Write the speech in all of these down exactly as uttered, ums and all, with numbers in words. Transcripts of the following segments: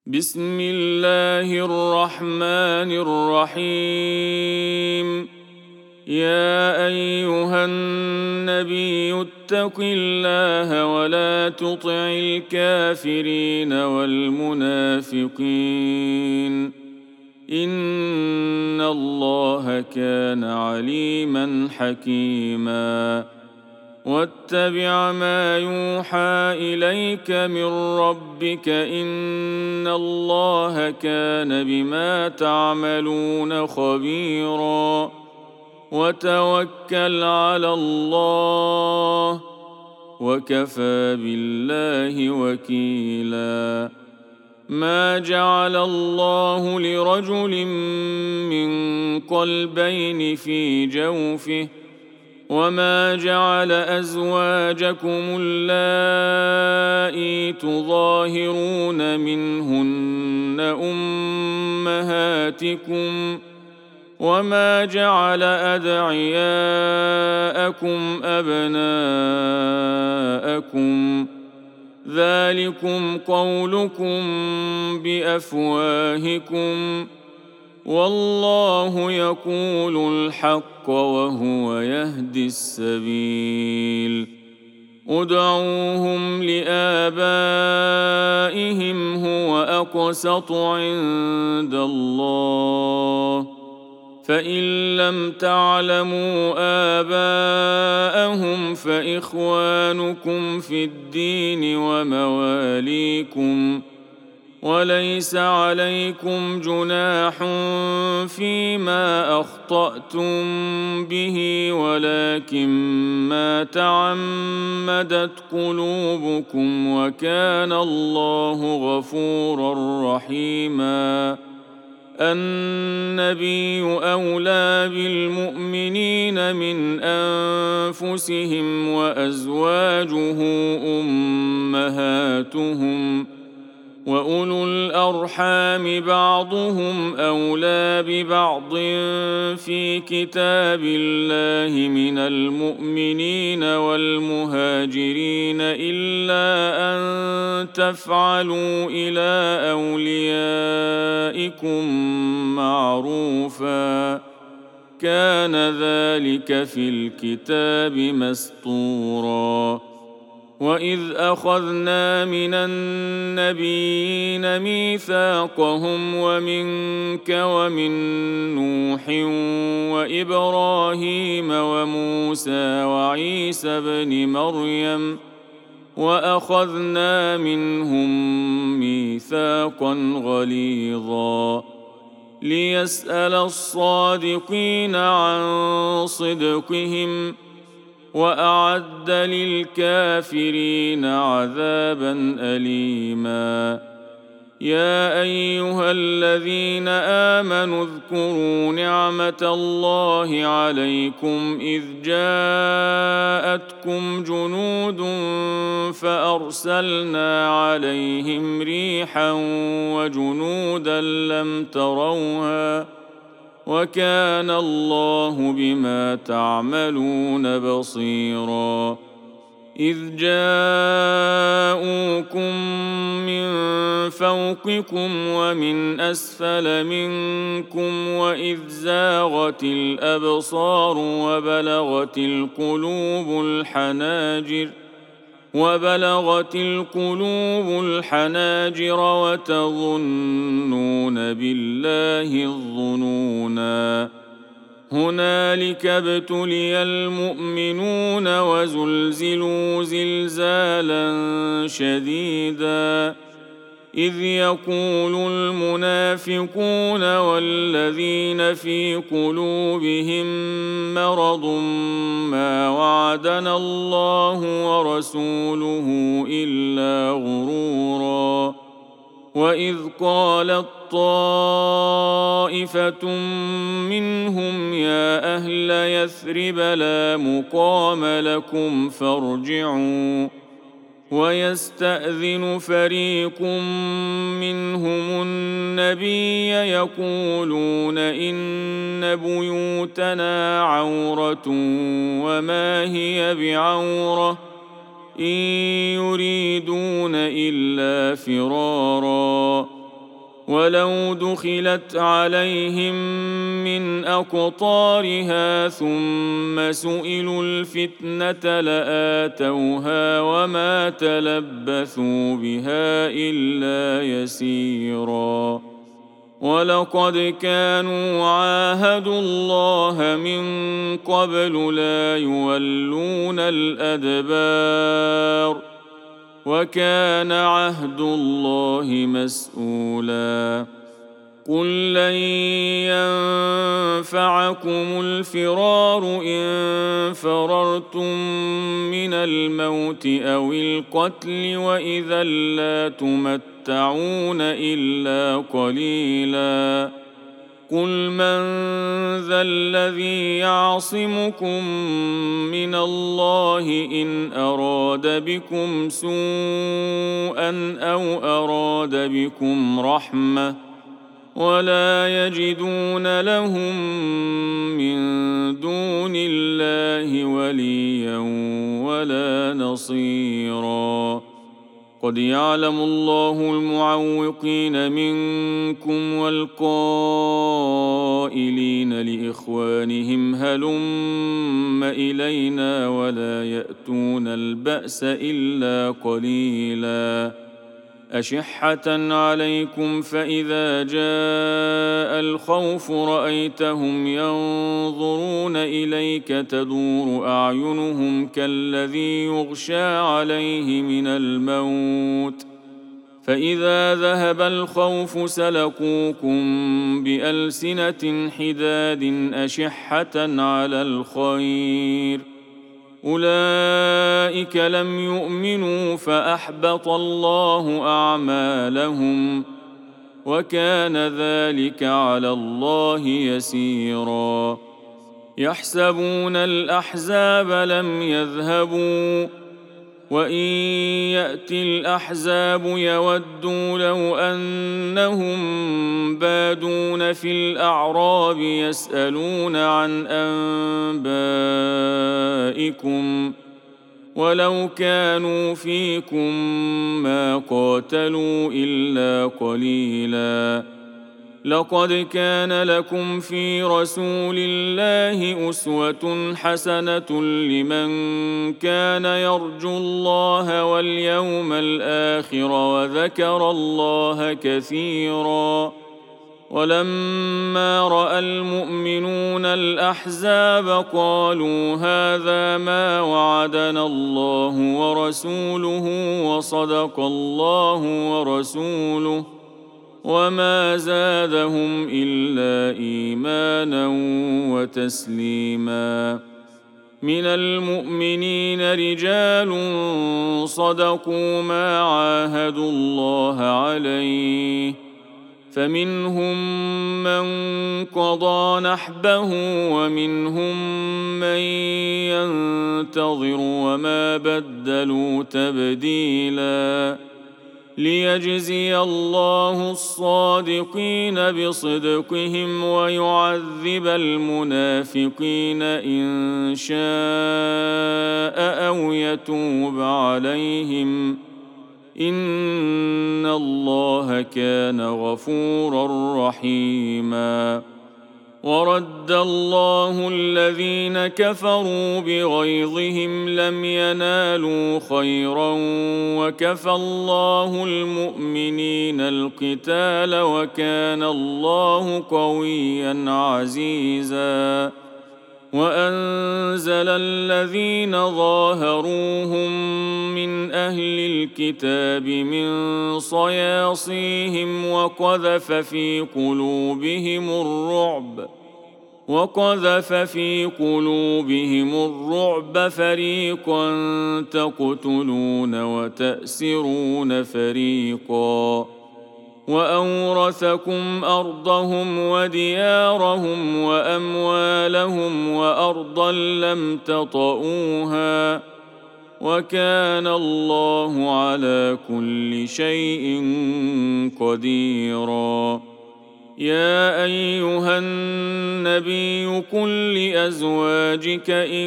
بسم الله الرحمن الرحيم. يا أيها النبي اتق الله ولا تطع الكافرين والمنافقين إن الله كان عليما حكيما. واتبع ما يوحى إليك من ربك إن الله كان بما تعملون خبيرا. وتوكل على الله وكفى بالله وكيلا. ما جعل الله لرجل من قلبين في جوفه وما جعل أزواجكم اللائي تظاهرون منهن أمهاتكم وما جعل أدعياءكم أبناءكم ذلكم قولكم بأفواهكم والله يقول الحق وهو يهدي السبيل. ادعوهم لآبائهم هو أقسط عند الله فإن لم تعلموا آباءهم فإخوانكم في الدين ومواليكم وليس عليكم جناح فيما أخطأتم به ولكن ما تعمدت قلوبكم وكان الله غفورا رحيما. النبي أولى بالمؤمنين من أنفسهم وأزواجه أمهاتهم وأولو الأرحام بعضهم أولى ببعض في كتاب الله من المؤمنين والمهاجرين إلا أن تفعلوا إلى أوليائكم معروفا كان ذلك في الكتاب مسطورا. وإذ أخذنا من النبيين ميثاقهم ومنك ومن نوح وإبراهيم وموسى وعيسى بن مريم وأخذنا منهم ميثاقا غليظا ليسأل الصادقين عن صدقهم وأعد للكافرين عذابا أليما. يا أيها الذين آمنوا اذكروا نعمة الله عليكم إذ جاءتكم جنود فأرسلنا عليهم ريحا وجنودا لم تروها وكان الله بما تعملون بصيرا. إذ جاءوكم من فوقكم ومن أسفل منكم وإذ زاغت الأبصار وبلغت القلوب الحناجر وبلغت القلوب الحناجر وتظنون بالله الظنونا. هنالك ابتلي المؤمنون وزلزلوا زلزالا شديدا إذ يقول المنافقون والذين في قلوبهم مرض ما وعدنا الله ورسوله إلا غرورا. وإذ قالت طائفة منهم يا أهل يثرب لا مقام لكم فارجعوا ويستأذن فريق منهم النبي يقولون إن بيوتنا عورة وما هي بعورة إن يريدون إلا فرارا ولو دخلت عليهم من أقطارها ثم سئلوا الفتنة لآتوها وما تلبثوا بها إلا يسيرا ولقد كانوا عاهدوا الله من قبل لا يولون الأدبار وكان عهد الله مسؤولا قل لن ينفعكم الفرار إن فررتم من الموت أو القتل وإذا لا تمتعون إلا قليلا قل من ذا الذي يعصمكم من الله إن أراد بكم سوءا أو أراد بكم رحمة ولا يجدون لهم من دون الله وليا ولا نصيرا قد يعلم الله المعوقين منكم والقائلين لإخوانهم هلم إلينا ولا يأتون البأس إلا قليلا أشحة عليكم فإذا جاء الخوف رأيتهم ينظرون إليك تدور أعينهم كالذي يغشى عليه من الموت فإذا ذهب الخوف سلقوكم بألسنة حداد أشحة على الخير أولئك لم يؤمنوا فأحبط الله أعمالهم وكان ذلك على الله يسيرا يحسبون الأحزاب لم يذهبوا وإن يأتي الأحزاب يودوا لو أنهم بادون في الأعراب يسألون عن أنبائكم ولو كانوا فيكم ما قاتلوا إلا قليلا لقد كان لكم في رسول الله أسوة حسنة لمن كان يرجو الله واليوم الآخر وذكر الله كثيرا ولما رأى المؤمنون الأحزاب قالوا هذا ما وعدنا الله ورسوله وصدق الله ورسوله وما زادهم إلا إيمانا وتسليما من المؤمنين رجال صدقوا ما عاهدوا الله عليه فمنهم من قضى نحبه ومنهم من ينتظر وما بدلوا تبديلا ليجزي الله الصادقين بصدقهم ويعذب المنافقين إن شاء أو يتوب عليهم إن الله كان غفورا رحيما ورد الله الذين كفروا بغيظهم لم ينالوا خيرا وكفى الله المؤمنين القتال وكان الله قويا عزيزا وأنزل الذين ظاهروهم من أهل الكتاب من صياصيهم وقذف في قلوبهم الرعب وقذف في قلوبهم الرعب فريقا تقتلون وتأسرون فريقا وأورثكم أرضهم وديارهم وأموالهم وأرضا لم تطئوها وكان الله على كل شيء قديرا يا أيها النبي قل لأزواجك إن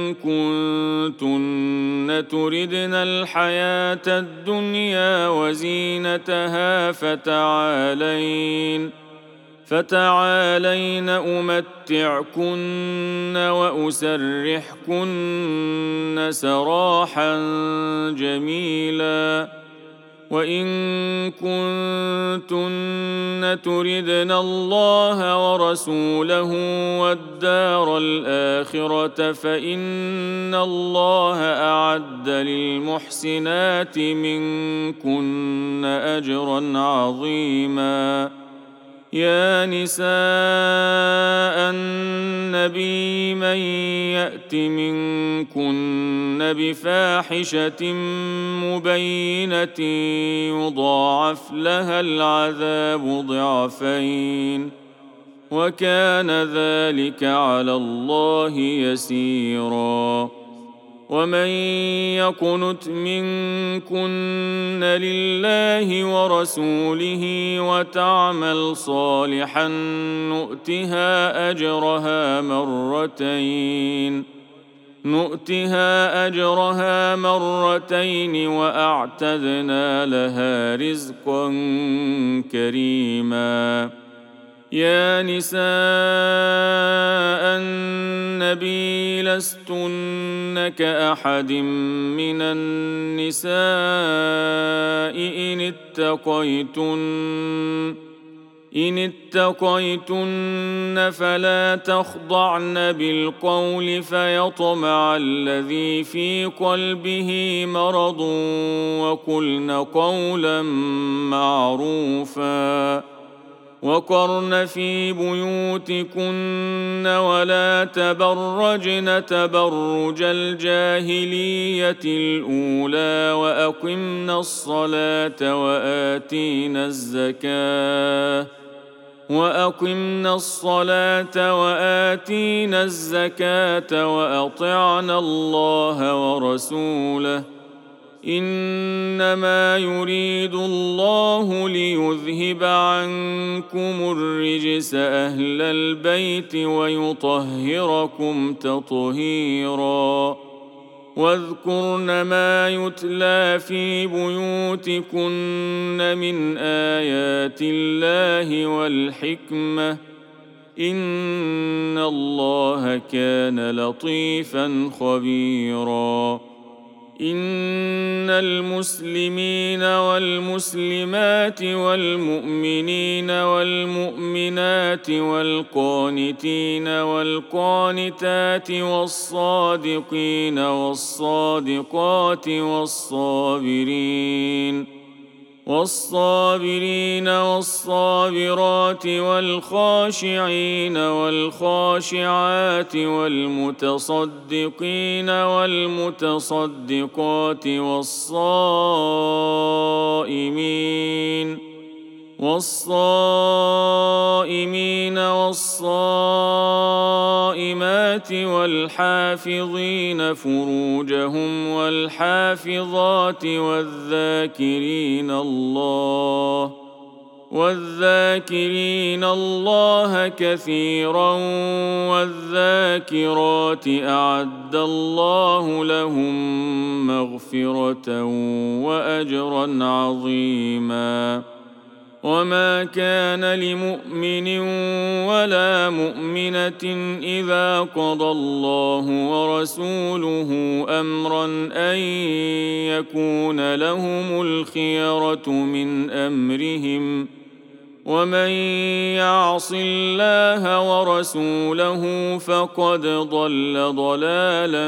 كنتن تردن الحياة الدنيا وزينتها فتعالين فتعالين أمتعكن وأسرحكن سراحا جميلا وإن كنتن تردن الله ورسوله والدار الآخرة فإن الله أعد للمحسنات منكن أجرا عظيما يا نساء النبي من يأت منكن بفاحشة مبينة يضاعف لها العذاب ضعفين وكان ذلك على الله يسيرا ومن يقنت منكن لله ورسوله وتعمل صالحا نؤتها أجرها مرتين نؤتها أجرها مرتين وأعتدنا لها رزقا كريما يا نساء النبي لستن كأحد من النساء إن اتقيتن إن اتقيتن فلا تخضعن بالقول فيطمع الذي في قلبه مرض وقلن قولا معروفا وقرن في بيوتكن ولا تبرجن تبرج الجاهلية الأولى وأقمن الصلاة وآتينا الزكاة وأقمنا الصلاة وآتينا الزكاة وأطعنا الله ورسوله إنما يريد الله ليذهب عنكم الرجس أهل البيت ويطهركم تطهيرا واذكرن ما يتلى في بيوتكن من آيات الله والحكمة إن الله كان لطيفا خبيرا إن المسلمين والمسلمات والمؤمنين والمؤمنات والقانتين والقانتات والصادقين والصادقات والصابرين والصابرين والصابرات والخاشعين والخاشعات والمتصدقين والمتصدقات والصائمين والصائمين والصائمات والحافظين فروجهم والحافظات والذاكرين الله والذاكرين الله كثيرا والذاكرات أعد الله لهم مغفرة وأجرا عظيما وما كان لمؤمن ولا مؤمنة إذا قضى الله ورسوله أمرا أن يكون لهم الخيرة من أمرهم ومن يعص الله ورسوله فقد ضل ضلالا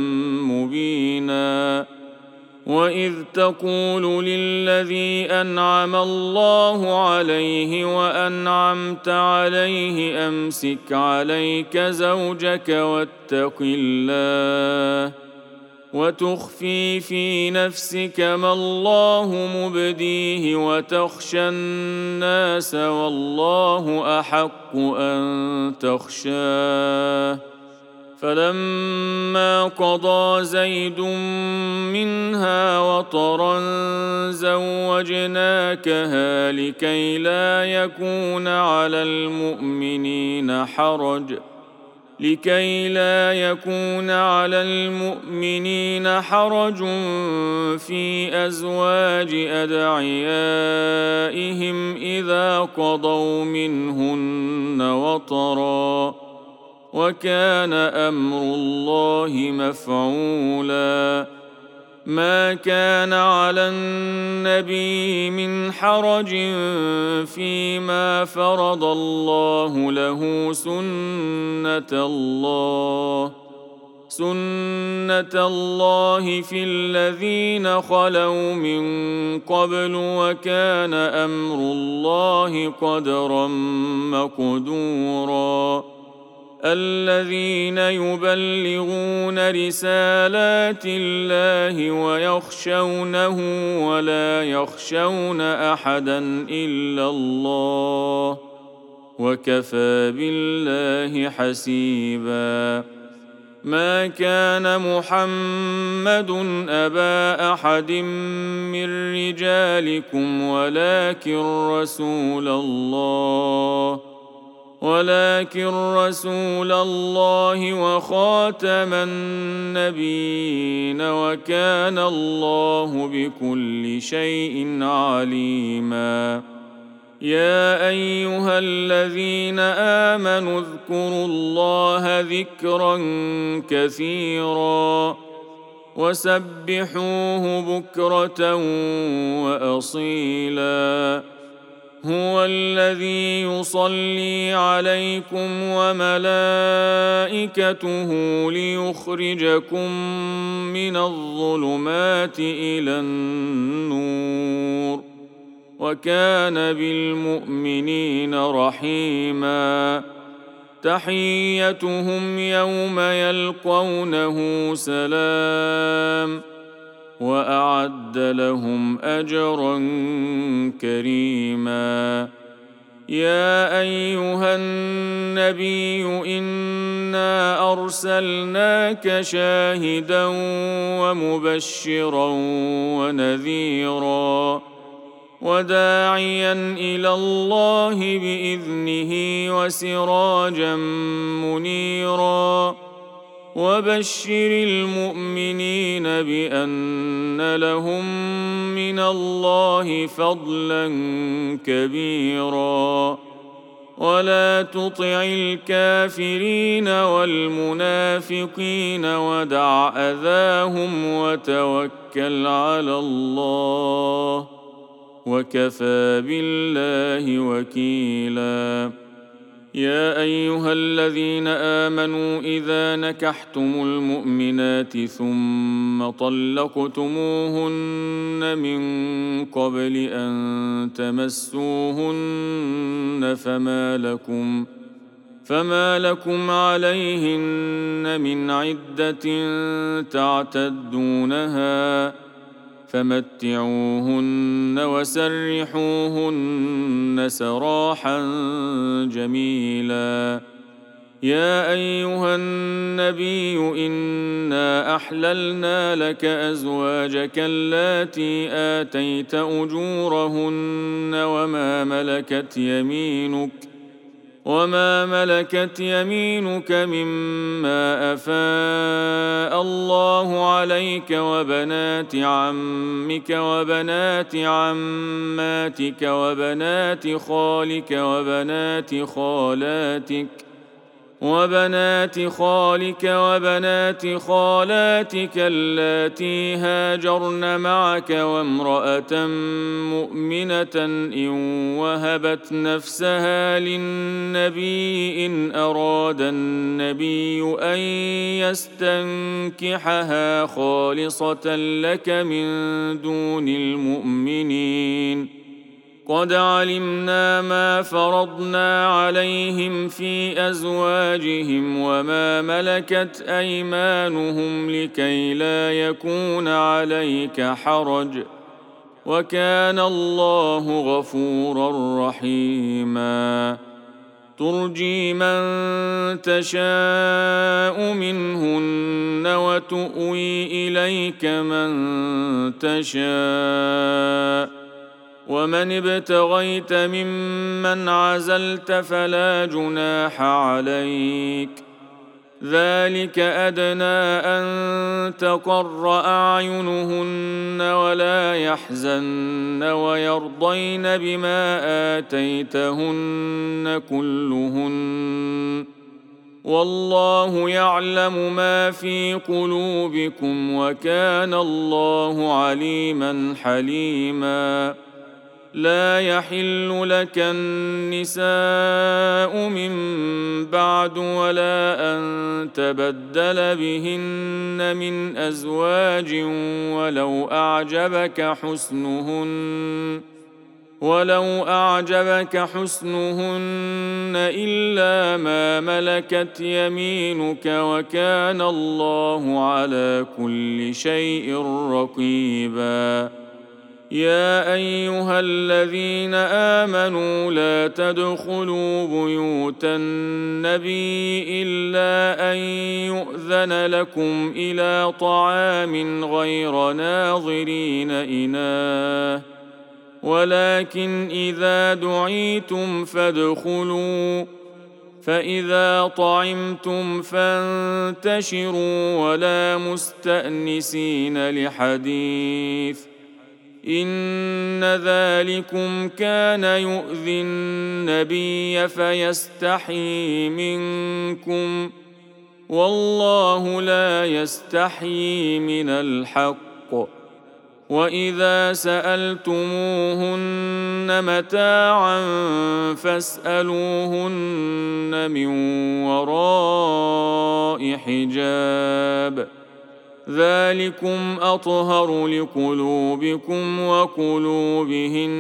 مبينا وإذ تقول للذي أنعم الله عليه وأنعمت عليه أمسك عليك زوجك واتق الله وتخفي في نفسك ما الله مبديه وتخشى الناس والله أحق أن تخشاه فلما قضى زيد منها وطرا زوجناكها لكي لا يكون على المؤمنين حرج لكي لا يكون على المؤمنين حرج في أزواج أدعيائهم إذا قضوا منهن وطرا وكان أمر الله مفعولا ما كان على النبي من حرج فيما فرض الله له سنة الله سنة الله في الذين خلوا من قبل وكان أمر الله قدرا مقدورا الذين يبلغون رسالات الله ويخشونه ولا يخشون أحدا إلا الله وكفى بالله حسيبا ما كان محمد أبا أحد من رجالكم ولكن رسول الله ولكن رسول الله وخاتم النبيين وكان الله بكل شيء عليما يا أيها الذين آمنوا اذكروا الله ذكرا كثيرا وسبحوه بكرة وأصيلا هو الذي يصلي عليكم وملائكته ليخرجكم من الظلمات إلى النور وكان بالمؤمنين رحيما تحيتهم يوم يلقونه سلام وأعد لهم أجرا كريما يا أيها النبي إنا أرسلناك شاهدا ومبشرا ونذيرا وداعيا إلى الله بإذنه وسراجا منيرا وبشر المؤمنين بأن لهم من الله فضلا كبيرا ولا تطع الكافرين والمنافقين ودع أذاهم وتوكل على الله وكفى بالله وكيلا يا أيها الذين آمنوا إذا نكحتم المؤمنات ثم طلقتموهن من قبل أن تمسوهن فما لكم فما لكم عليهن من عدة تعتدونها فمتعوهن وسرحوهن سراحا جميلا يا أيها النبي إنا أحللنا لك أزواجك اللاتي آتيت أجورهن وما ملكت يمينك وما ملكت يمينك مما أفاء الله عليك وبنات عمك وبنات عماتك وبنات خالك وبنات خالاتك وبنات خالك وبنات خالاتك اللاتي هاجرن معك وامرأة مؤمنة إن وهبت نفسها للنبي إن أراد النبي أن يستنكحها خالصة لك من دون المؤمنين قد علمنا ما فرضنا عليهم في أزواجهم وما ملكت أيمانهم لكي لا يكون عليك حرج وكان الله غفورا رحيما ترجي من تشاء منهن وتؤوي إليك من تشاء ومن ابتغيت ممن عزلت فلا جناح عليك ذلك أدنى أن تقر أعينهن ولا يحزن ويرضين بما آتيتهن كلهن والله يعلم ما في قلوبكم وكان الله عليما حليما لا يحل لك النساء من بعد ولا أن تبدل بهن من أزواج ولو أعجبك حسنهن ولو أعجبك حسنهن إلا ما ملكت يمينك وكان الله على كل شيء رقيبا يا أيها الذين آمنوا لا تدخلوا بيوت النبي إلا أن يؤذن لكم إلى طعام غير ناظرين إناه ولكن إذا دعيتم فادخلوا فإذا طعمتم فانتشروا ولا مستأنسين لحديث إن ذلكم كان يؤذي النبي فيستحيي منكم والله لا يستحيي من الحق وإذا سألتموهن متاعا فاسألوهن من وراء حجاب ذلكم أطهر لقلوبكم وقلوبهن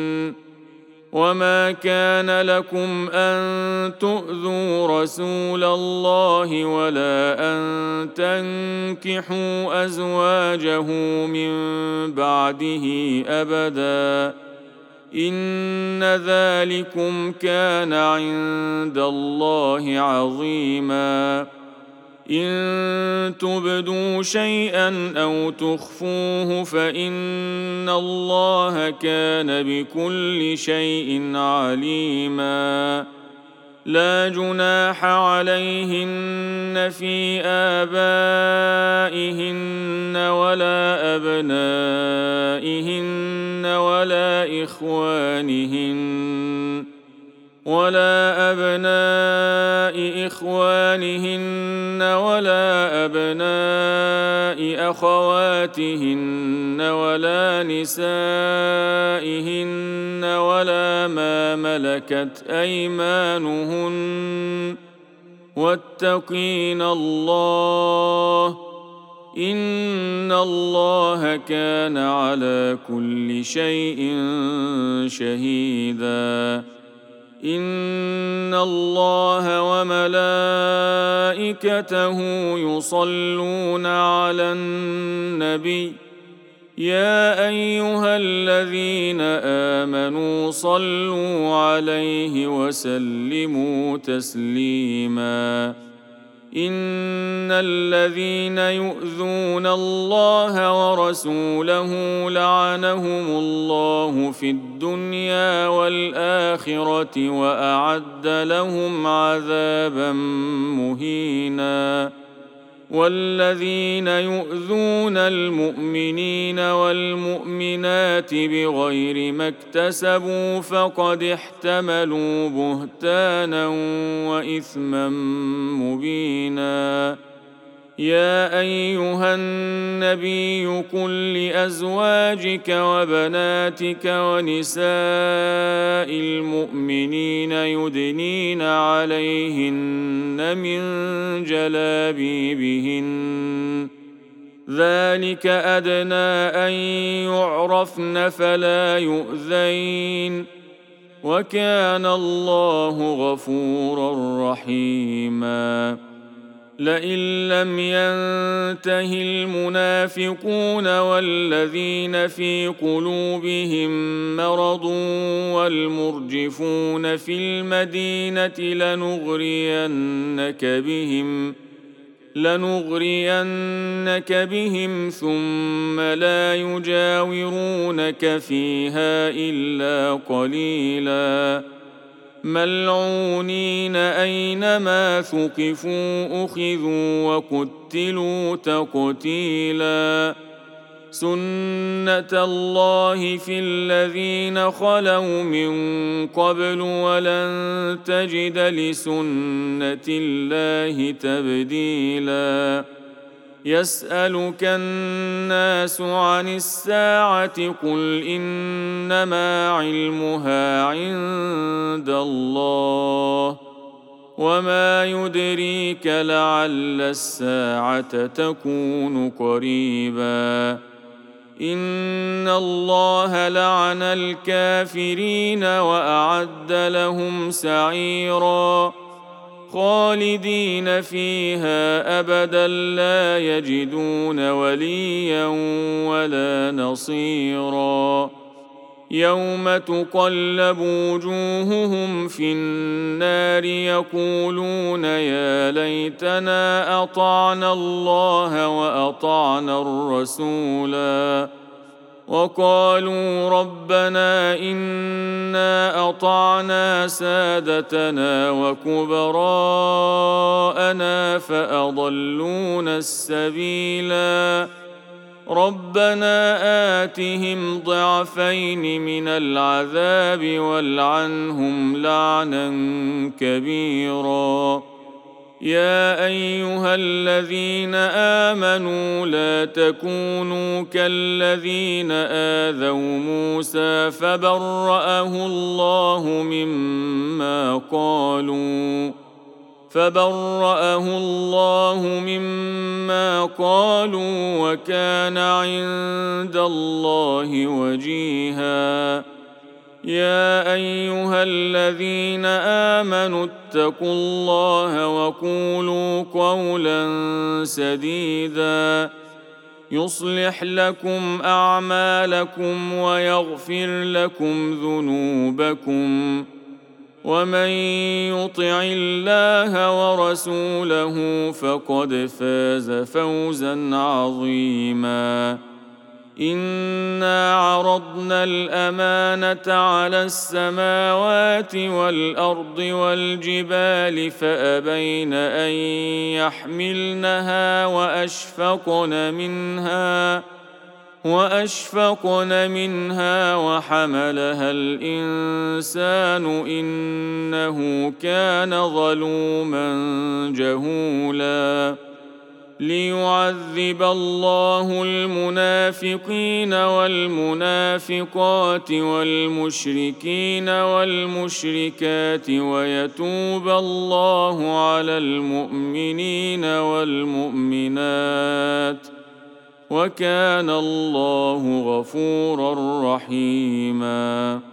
وما كان لكم أن تؤذوا رسول الله ولا أن تنكحوا أزواجه من بعده أبدا إن ذلكم كان عند الله عظيما إن تبدوا شيئا أو تخفوه فإن الله كان بكل شيء عليما لا جناح عليهن في آبائهن ولا أبنائهن ولا إخوانهن ولا أبناء إخوانهن ولا أبناء أخواتهن ولا نسائهن ولا ما ملكت أيمانهن واتقين الله إن الله كان على كل شيء شهيداً إن الله وملائكته يصلون على النبي يا أيها الذين آمنوا صلوا عليه وسلموا تسليما إن الذين يؤذون الله ورسوله لعنهم الله في الدنيا والآخرة وأعد لهم عذابا مهينا والذين يؤذون المؤمنين والمؤمنات بغير ما اكتسبوا فقد احتملوا بهتانا وإثما مبينا يا أيها النبي قل لأزواجك وبناتك ونساء المؤمنين يدنين عليهن من جلابيبهن ذلك أدنى أن يعرفن فلا يؤذين وكان الله غفورا رحيما لئن لم ينته المنافقون والذين في قلوبهم مرض والمرجفون في المدينة لنغرينك بهم لنغرينك بهم ثم لا يجاورونك فيها إلا قليلا ملعونين أينما ثقفوا أخذوا وقتلوا تقتيلا سنة الله في الذين خلوا من قبل ولن تجد لسنة الله تبديلا يسألك الناس عن الساعة قل إنما علمها عند الله وما يدريك لعل الساعة تكون قريبا إن الله لعن الكافرين وأعد لهم سعيرا خالدين فيها أبدا لا يجدون وليا ولا نصيرا يوم تقلب وجوههم في النار يقولون يا ليتنا أطعنا الله وأطعنا الرسولا وقالوا ربنا إنا أطعنا سادتنا وكبراءنا فأضلونا السبيلا ربنا آتهم ضعفين من العذاب والعنهم لعنا كبيرا يا أيها الذين آمنوا لا تكونوا كالذين آذوا موسى فبرأه الله مما قالوا فبرأه الله مما قالوا وكان عند الله وجيها يا أيها الذين آمنوا اتقوا الله وقولوا قولا سديدا يصلح لكم أعمالكم ويغفر لكم ذنوبكم ومن يطع الله ورسوله فقد فاز فوزا عظيما إنا عرضنا الأمانة على السماوات والأرض والجبال فأبين أن يحملنها وأشفقن منها وأشفقن منها وحملها الإنسان إنه كان ظلوما جهولا ليعذب الله المنافقين والمنافقات والمشركين والمشركات ويتوب الله على المؤمنين والمؤمنات وكان الله غفورا رحيما